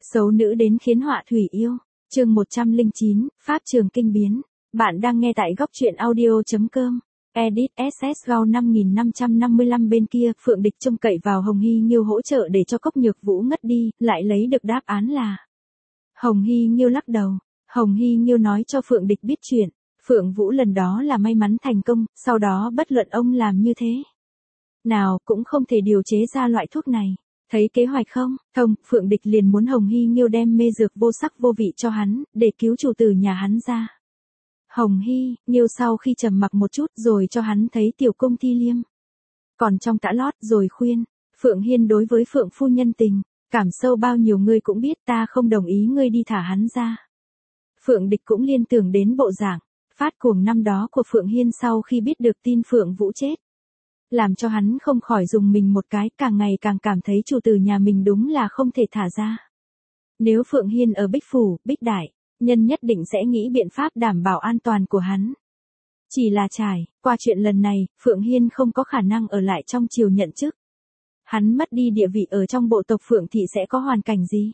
Xấu nữ đến khiến họa thủy yêu. Chương 109, Pháp trường kinh biến. Bạn đang nghe tại góc truyện audio.com. Edit SS Gao 5555 bên kia, Phượng Địch trông cậy vào Hồng Hy Nghiêu hỗ trợ để cho Cốc Nhược Vũ ngất đi, lại lấy được đáp án là Hồng Hy Nghiêu lắc đầu. Hồng Hy Nghiêu nói cho Phượng Địch biết chuyện, Phượng Vũ lần đó là may mắn thành công, sau đó bất luận ông làm như thế nào cũng không thể điều chế ra loại thuốc này. Thấy kế hoạch không? Thông, Phượng Địch liền muốn Hồng Hy Nghiêu đem mê dược vô sắc vô vị cho hắn, để cứu chủ tử nhà hắn ra. Hồng Hy Nghiêu sau khi trầm mặc một chút rồi cho hắn thấy tiểu cung Thi Liêm. Còn trong tã lót rồi khuyên, Phượng Hiên đối với Phượng phu nhân tình, cảm sâu bao nhiêu ngươi cũng biết, ta không đồng ý ngươi đi thả hắn ra. Phượng Địch cũng liên tưởng đến bộ dạng phát cuồng năm đó của Phượng Hiên sau khi biết được tin Phượng Vũ chết. Làm cho hắn không khỏi dùng mình một cái, càng ngày càng cảm thấy chủ tử nhà mình đúng là không thể thả ra. Nếu Phượng Hiên ở Bích Phủ, Bích Đại, nhân nhất định sẽ nghĩ biện pháp đảm bảo an toàn của hắn. Chỉ là trải qua chuyện lần này, Phượng Hiên không có khả năng ở lại trong triều nhận chức. Hắn mất đi địa vị ở trong bộ tộc Phượng Thị sẽ có hoàn cảnh gì?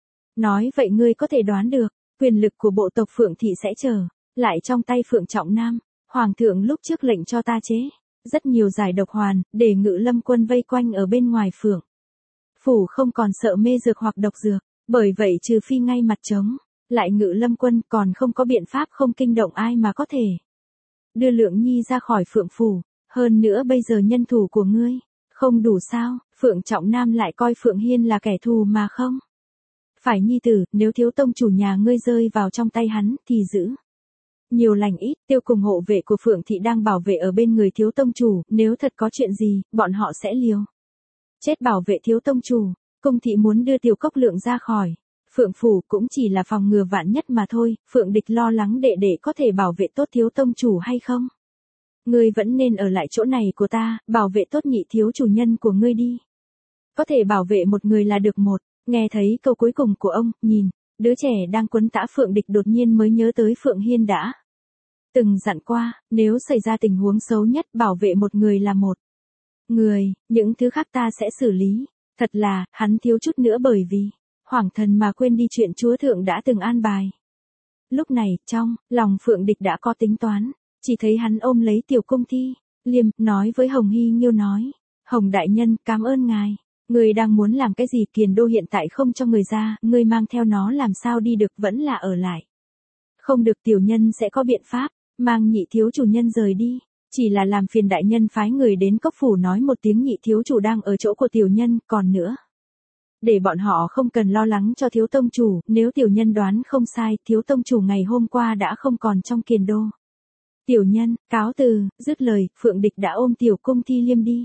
Nói vậy ngươi có thể đoán được, quyền lực của bộ tộc Phượng Thị sẽ trở lại trong tay Phượng Trọng Nam. Hoàng thượng lúc trước lệnh cho ta chế rất nhiều giải độc hoàn, để Ngự Lâm quân vây quanh ở bên ngoài Phượng Phủ không còn sợ mê dược hoặc độc dược, bởi vậy trừ phi ngay mặt trống, lại Ngự Lâm quân còn không có biện pháp không kinh động ai mà có thể đưa Lượng Nhi ra khỏi Phượng Phủ. Hơn nữa bây giờ nhân thủ của ngươi không đủ sao? Phượng Trọng Nam lại coi Phượng Hiên là kẻ thù mà không phải nhi tử, nếu thiếu tông chủ nhà ngươi rơi vào trong tay hắn thì giữ nhiều lành ít. Tiêu cùng hộ vệ của Phượng Thị đang bảo vệ ở bên người thiếu tông chủ, nếu thật có chuyện gì, bọn họ sẽ liều chết bảo vệ thiếu tông chủ. Cung Thị muốn đưa Tiểu Cốc Lượng ra khỏi Phượng Phủ cũng chỉ là phòng ngừa vạn nhất mà thôi. Phượng Địch lo lắng đệ đệ có thể bảo vệ tốt thiếu tông chủ hay không. Ngươi vẫn nên ở lại chỗ này của ta, bảo vệ tốt nhị thiếu chủ nhân của ngươi đi. Có thể bảo vệ một người là được một. Nghe thấy câu cuối cùng của ông, nhìn đứa trẻ đang quấn tã Phượng Địch đột nhiên mới nhớ tới Phượng Hiên đã từng dặn qua, nếu xảy ra tình huống xấu nhất bảo vệ một người là một người, những thứ khác ta sẽ xử lý. Thật là, hắn thiếu chút nữa bởi vì hoảng thần mà quên đi chuyện chúa thượng đã từng an bài. Lúc này, trong lòng Phượng Địch đã có tính toán, chỉ thấy hắn ôm lấy tiểu cung Thi Liêm, nói với Hồng Hy Nghiêu nói, Hồng đại nhân, cảm ơn ngài. Ngươi đang muốn làm cái gì? Kiền đô hiện tại không cho người ra, ngươi mang theo nó làm sao đi được, vẫn là ở lại. Không được, tiểu nhân sẽ có biện pháp, mang nhị thiếu chủ nhân rời đi. Chỉ là làm phiền đại nhân phái người đến Cốc Phủ nói một tiếng nhị thiếu chủ đang ở chỗ của tiểu nhân, còn nữa, để bọn họ không cần lo lắng cho thiếu tông chủ, nếu tiểu nhân đoán không sai, thiếu tông chủ ngày hôm qua đã không còn trong Kiền đô. Tiểu nhân, cáo từ. Dứt lời, Phượng Địch đã ôm tiểu cung Thi Liêm đi.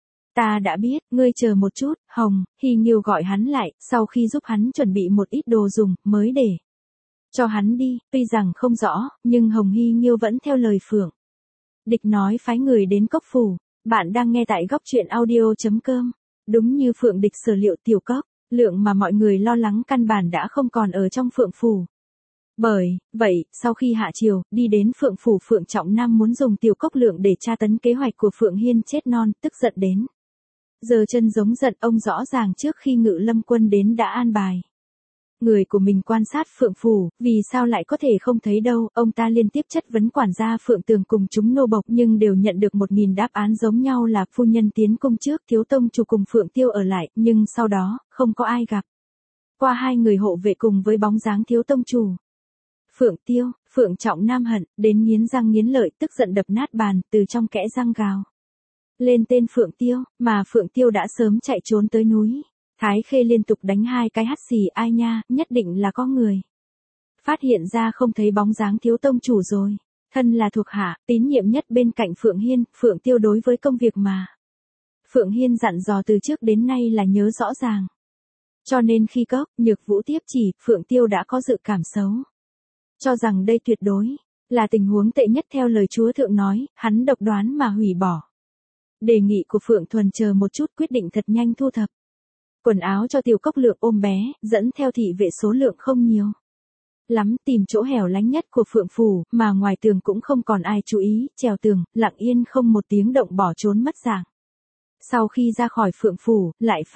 Ta đã biết, ngươi chờ một chút. Hồng Hy Nghiêu gọi hắn lại, sau khi giúp hắn chuẩn bị một ít đồ dùng, mới để cho hắn đi. Tuy rằng không rõ, nhưng Hồng Hy Nghiêu vẫn theo lời Phượng Địch nói phái người đến Cốc Phủ. Bạn đang nghe tại góc truyện audio.com. Đúng như Phượng Địch sở liệu, Tiểu Cốc Lượng mà mọi người lo lắng căn bản đã không còn ở trong Phượng Phủ. Bởi vậy, sau khi hạ triều, đi đến Phượng Phủ, Phượng Trọng Nam muốn dùng Tiểu Cốc Lượng để tra tấn kế hoạch của Phượng Hiên chết non, tức giận đến giờ chân giống giận. Ông rõ ràng trước khi Ngự Lâm quân đến đã an bài người của mình quan sát Phượng Phủ, vì sao lại có thể không thấy đâu. Ông ta liên tiếp chất vấn quản gia Phượng Tường cùng chúng nô bộc, nhưng đều nhận được 1000 đáp án giống nhau, là phu nhân tiến cung trước, thiếu tông chủ cùng Phượng Tiêu ở lại, nhưng sau đó không có ai gặp qua hai người hộ vệ cùng với bóng dáng thiếu tông chủ. Phượng Tiêu, Phượng Trọng Nam hận đến nghiến răng nghiến lợi, tức giận đập nát bàn, từ trong kẽ răng gào lên tên Phượng Tiêu, mà Phượng Tiêu đã sớm chạy trốn tới núi Thái Khê, liên tục đánh 2 cái hắt xì. Ai nha, nhất định là có người phát hiện ra không thấy bóng dáng thiếu tông chủ rồi. Thân là thuộc hạ tín nhiệm nhất bên cạnh Phượng Hiên, Phượng Tiêu đối với công việc mà Phượng Hiên dặn dò từ trước đến nay là nhớ rõ ràng. Cho nên khi Cốc Nhược Vũ tiếp chỉ, Phượng Tiêu đã có dự cảm xấu, cho rằng đây tuyệt đối là tình huống tệ nhất. Theo lời chúa thượng nói, hắn độc đoán mà hủy bỏ đề nghị của Phượng Thuần, chờ một chút, quyết định thật nhanh thu thập quần áo cho Tiểu Cốc Lượng ôm bé, dẫn theo thị vệ số lượng không nhiều lắm, tìm chỗ hẻo lánh nhất của Phượng Phủ, mà ngoài tường cũng không còn ai chú ý, trèo tường, lặng yên không một tiếng động bỏ trốn mất dạng. Sau khi ra khỏi Phượng Phủ, lại phát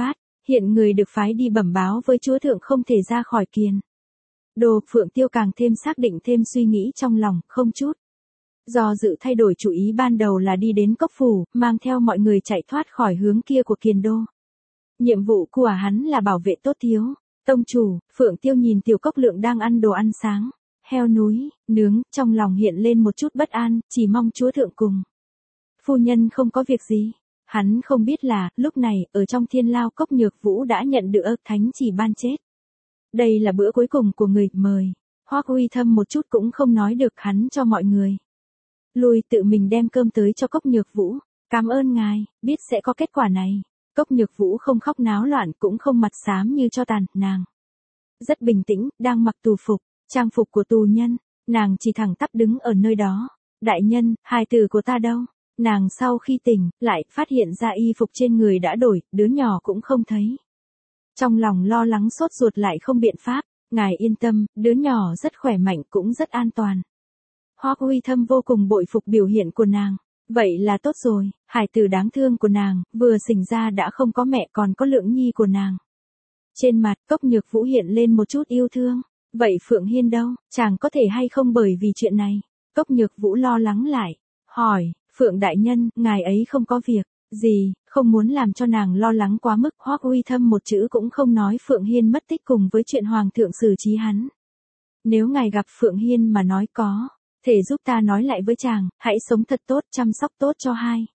Hiện người được phái đi bẩm báo với chúa thượng không thể ra khỏi kiền. Đồ Phượng Tiêu càng thêm xác định thêm suy nghĩ trong lòng, không chút do dự thay đổi chủ ý ban đầu là đi đến cốc phủ, mang theo mọi người chạy thoát khỏi hướng kia của kiền đô. Nhiệm vụ của hắn là bảo vệ tốt thiếu. Tông chủ, Phượng Tiêu nhìn Tiểu Cốc Lượng đang ăn đồ ăn sáng, heo núi, nướng, trong lòng hiện lên một chút bất an, chỉ mong chúa thượng cùng. Phu nhân không có việc gì. Hắn không biết là, lúc này, ở trong Thiên Lao Cốc Nhược Vũ đã nhận được thánh chỉ ban chết. Đây là bữa cuối cùng của người mời. Hoắc Uy Thâm một chút cũng không nói được hắn cho mọi người. Lui tự mình đem cơm tới cho Cốc Nhược Vũ. Cảm ơn ngài, biết sẽ có kết quả này. Cốc Nhược Vũ không khóc náo loạn cũng không mặt xám như cho tàn, nàng rất bình tĩnh, đang mặc tù phục, trang phục của tù nhân, nàng chỉ thẳng tắp đứng ở nơi đó. Đại nhân, hài tử của ta đâu? Nàng sau khi tỉnh, lại phát hiện ra y phục trên người đã đổi, đứa nhỏ cũng không thấy. Trong lòng lo lắng sốt ruột lại không biện pháp, ngài yên tâm, đứa nhỏ rất khỏe mạnh cũng rất an toàn. Hoắc Uy Thâm vô cùng bội phục biểu hiện của nàng. Vậy là tốt rồi, hài tử đáng thương của nàng, vừa sinh ra đã không có mẹ còn có Lượng Nhi của nàng. Trên mặt Cốc Nhược Vũ hiện lên một chút yêu thương. Vậy Phượng Hiên đâu, chàng có thể hay không bởi vì chuyện này? Cốc Nhược Vũ lo lắng lại, hỏi, Phượng đại nhân, ngài ấy không có việc gì, không muốn làm cho nàng lo lắng quá mức. Hoắc Uy Thâm một chữ cũng không nói Phượng Hiên mất tích cùng với chuyện hoàng thượng xử trí hắn. Nếu ngài gặp Phượng Hiên mà nói có thể giúp ta nói lại với chàng, hãy sống thật tốt, chăm sóc tốt cho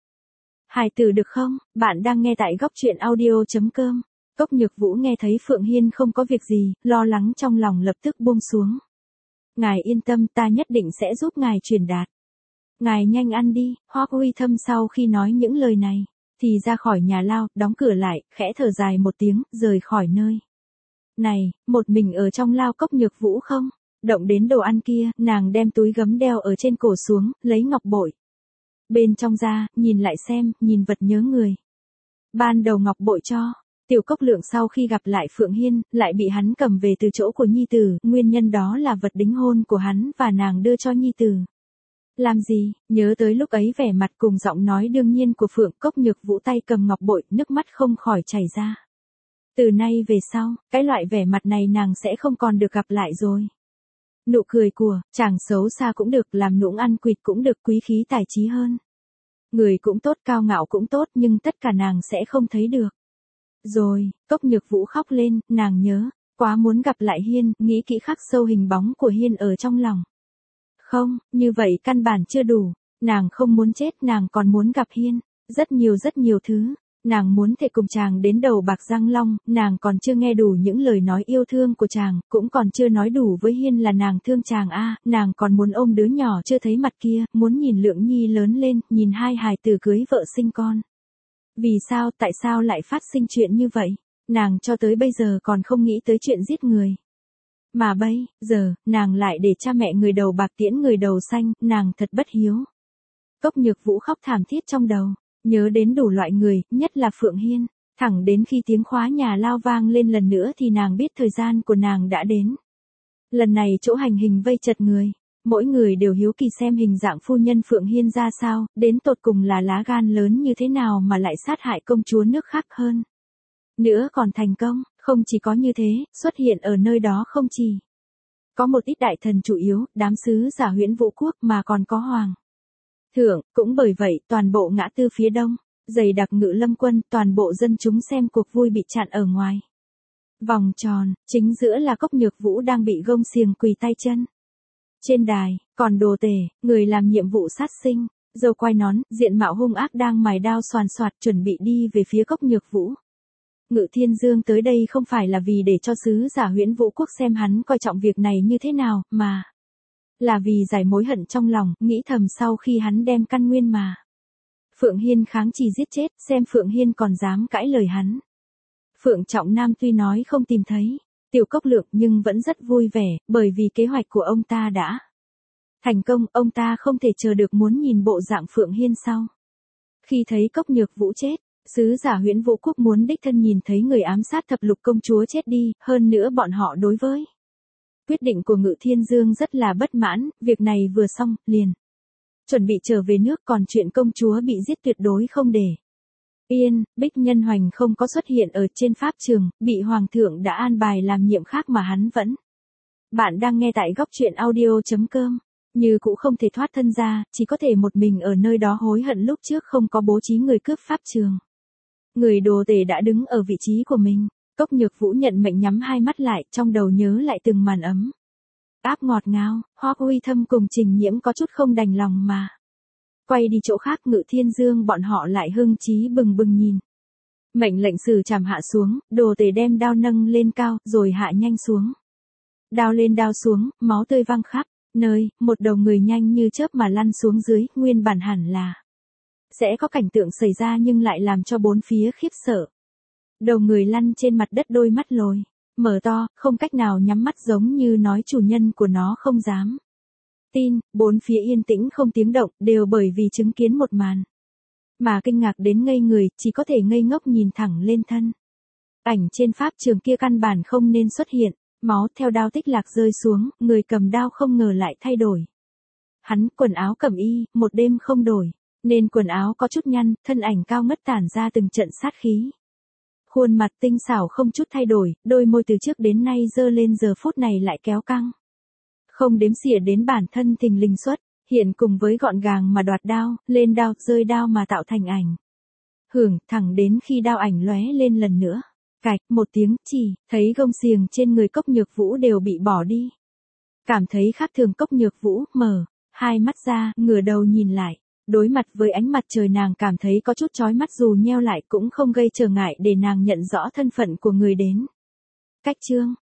hài tử được không? Bạn đang nghe tại góc truyện audio.com. Cốc Nhược Vũ nghe thấy Phượng Hiên không có việc gì, lo lắng trong lòng lập tức buông xuống. Ngài yên tâm, ta nhất định sẽ giúp ngài truyền đạt. Ngài nhanh ăn đi. Hoắc Uy Thâm sau khi nói những lời này, thì ra khỏi nhà lao, đóng cửa lại, khẽ thở dài một tiếng, rời khỏi nơi này. Một mình ở trong lao Cốc Nhược Vũ không động đến đồ ăn kia, nàng đem túi gấm đeo ở trên cổ xuống, lấy ngọc bội bên trong ra, nhìn lại xem, nhìn vật nhớ người. Ban đầu ngọc bội cho Tiểu Cốc Lượng sau khi gặp lại Phượng Hiên, lại bị hắn cầm về từ chỗ của nhi tử, nguyên nhân đó là vật đính hôn của hắn và nàng đưa cho nhi tử. Làm gì? Nhớ tới lúc ấy vẻ mặt cùng giọng nói đương nhiên của Phượng. Cốc Nhược Vũ tay cầm ngọc bội, nước mắt không khỏi chảy ra. Từ nay về sau, cái loại vẻ mặt này nàng sẽ không còn được gặp lại rồi. Nụ cười của chàng xấu xa cũng được, làm nũng ăn quỵt cũng được, quý khí tài trí hơn. Người cũng tốt, cao ngạo cũng tốt, nhưng tất cả nàng sẽ không thấy được. Rồi, Cốc Nhược Vũ khóc lên, nàng nhớ, quá muốn gặp lại Hiên, nghĩ kỹ khắc sâu hình bóng của Hiên ở trong lòng. Không, như vậy căn bản chưa đủ, nàng không muốn chết, nàng còn muốn gặp Hiên, rất nhiều thứ. Nàng muốn thể cùng chàng đến đầu bạc răng long, nàng còn chưa nghe đủ những lời nói yêu thương của chàng, cũng còn chưa nói đủ với Hiên là nàng thương chàng nàng còn muốn ôm đứa nhỏ chưa thấy mặt kia, muốn nhìn Lượng Nhi lớn lên, nhìn hai hài tử cưới vợ sinh con. Vì sao, tại sao lại phát sinh chuyện như vậy? Nàng cho tới bây giờ còn không nghĩ tới chuyện giết người. Mà bây giờ, nàng lại để cha mẹ người đầu bạc tiễn người đầu xanh, nàng thật bất hiếu. Cốc Nhược Vũ khóc thảm thiết trong đầu. Nhớ đến đủ loại người, nhất là Phượng Hiên, thẳng đến khi tiếng khóa nhà lao vang lên lần nữa thì nàng biết thời gian của nàng đã đến. Lần này chỗ hành hình vây chật người, mỗi người đều hiếu kỳ xem hình dạng phu nhân Phượng Hiên ra sao, đến tột cùng là lá gan lớn như thế nào mà lại sát hại công chúa nước khác hơn. Nữa còn thành công, không chỉ có như thế, xuất hiện ở nơi đó không chỉ có một ít đại thần chủ yếu, đám sứ giả Huyễn Vũ Quốc mà còn có hoàng thượng. Cũng bởi vậy, toàn bộ ngã tư phía đông, dày đặc Ngự Lâm quân, toàn bộ dân chúng xem cuộc vui bị chặn ở ngoài vòng tròn, chính giữa là Cốc Nhược Vũ đang bị gông xiềng quỳ tay chân. Trên đài, còn Đồ Tể, người làm nhiệm vụ sát sinh, râu quai nón, diện mạo hung ác đang mài đao xoàn xoạt chuẩn bị đi về phía Cốc Nhược Vũ. Ngự Thiên Dương tới đây không phải là vì để cho sứ giả Huyễn Vũ Quốc xem hắn coi trọng việc này như thế nào, mà là vì giải mối hận trong lòng, nghĩ thầm sau khi hắn đem căn nguyên mà Phượng Hiên kháng chỉ giết chết, xem Phượng Hiên còn dám cãi lời hắn. Phượng Trọng Nam tuy nói không tìm thấy Tiểu Cốc Lượng nhưng vẫn rất vui vẻ, bởi vì kế hoạch của ông ta đã thành công, ông ta không thể chờ được muốn nhìn bộ dạng Phượng Hiên sau. Khi thấy Cốc Nhược Vũ chết, sứ giả Huyễn Vũ Quốc muốn đích thân nhìn thấy người ám sát thập lục công chúa chết đi, hơn nữa bọn họ đối với quyết định của Ngự Thiên Dương rất là bất mãn, việc này vừa xong, liền chuẩn bị trở về nước, còn chuyện công chúa bị giết tuyệt đối không để Yên, Bích Nhân Hoành không có xuất hiện ở trên pháp trường, bị Hoàng thượng đã an bài làm nhiệm khác mà hắn vẫn. Bạn đang nghe tại góc truyện audio.com. Như cũng không thể thoát thân ra, chỉ có thể một mình ở nơi đó hối hận lúc trước không có bố trí người cướp pháp trường. Người đồ tể đã đứng ở vị trí của mình, Cốc Nhược Vũ nhận mệnh nhắm hai mắt lại, trong đầu nhớ lại từng màn ấm. Áp ngọt ngào, Hoắc Uy Thâm cùng Trình Nhiễm có chút không đành lòng mà. Quay đi chỗ khác Ngự Thiên Dương bọn họ lại hưng trí bừng bừng nhìn. Mệnh lệnh sử chàm hạ xuống, đồ tể đem đao nâng lên cao, rồi hạ nhanh xuống. Đao lên đao xuống, máu tươi văng khắp nơi, một đầu người nhanh như chớp mà lăn xuống dưới, nguyên bản hẳn là sẽ có cảnh tượng xảy ra nhưng lại làm cho bốn phía khiếp sợ. Đầu người lăn trên mặt đất, đôi mắt lồi mở to, không cách nào nhắm mắt, giống như nói chủ nhân của nó không dám tin. Bốn phía yên tĩnh không tiếng động, đều bởi vì chứng kiến một màn mà kinh ngạc đến ngây người, chỉ có thể ngây ngốc nhìn thẳng lên thân. Ảnh trên pháp trường kia căn bản không nên xuất hiện, máu theo đao tích lạc rơi xuống, người cầm đao không ngờ lại thay đổi. Hắn quần áo cẩm y, một đêm không đổi, nên quần áo có chút nhăn, thân ảnh cao ngất tản ra từng trận sát khí. Khuôn mặt tinh xảo không chút thay đổi, đôi môi từ trước đến nay dơ lên giờ phút này lại kéo căng. Không đếm xỉa đến bản thân thình lình xuất, hiện cùng với gọn gàng mà đoạt đao, lên đao, rơi đao mà tạo thành ảnh. Hưởng, thẳng đến khi đao ảnh lóe lên lần nữa. Cạch, một tiếng, chỉ, thấy gông xiềng trên người Cốc Nhược Vũ đều bị bỏ đi. Cảm thấy khác thường, Cốc Nhược Vũ, mở hai mắt ra, ngửa đầu nhìn lại. Đối mặt với ánh mặt trời nàng cảm thấy có chút chói mắt, dù nheo lại cũng không gây trở ngại để nàng nhận rõ thân phận của người đến. Cách chương,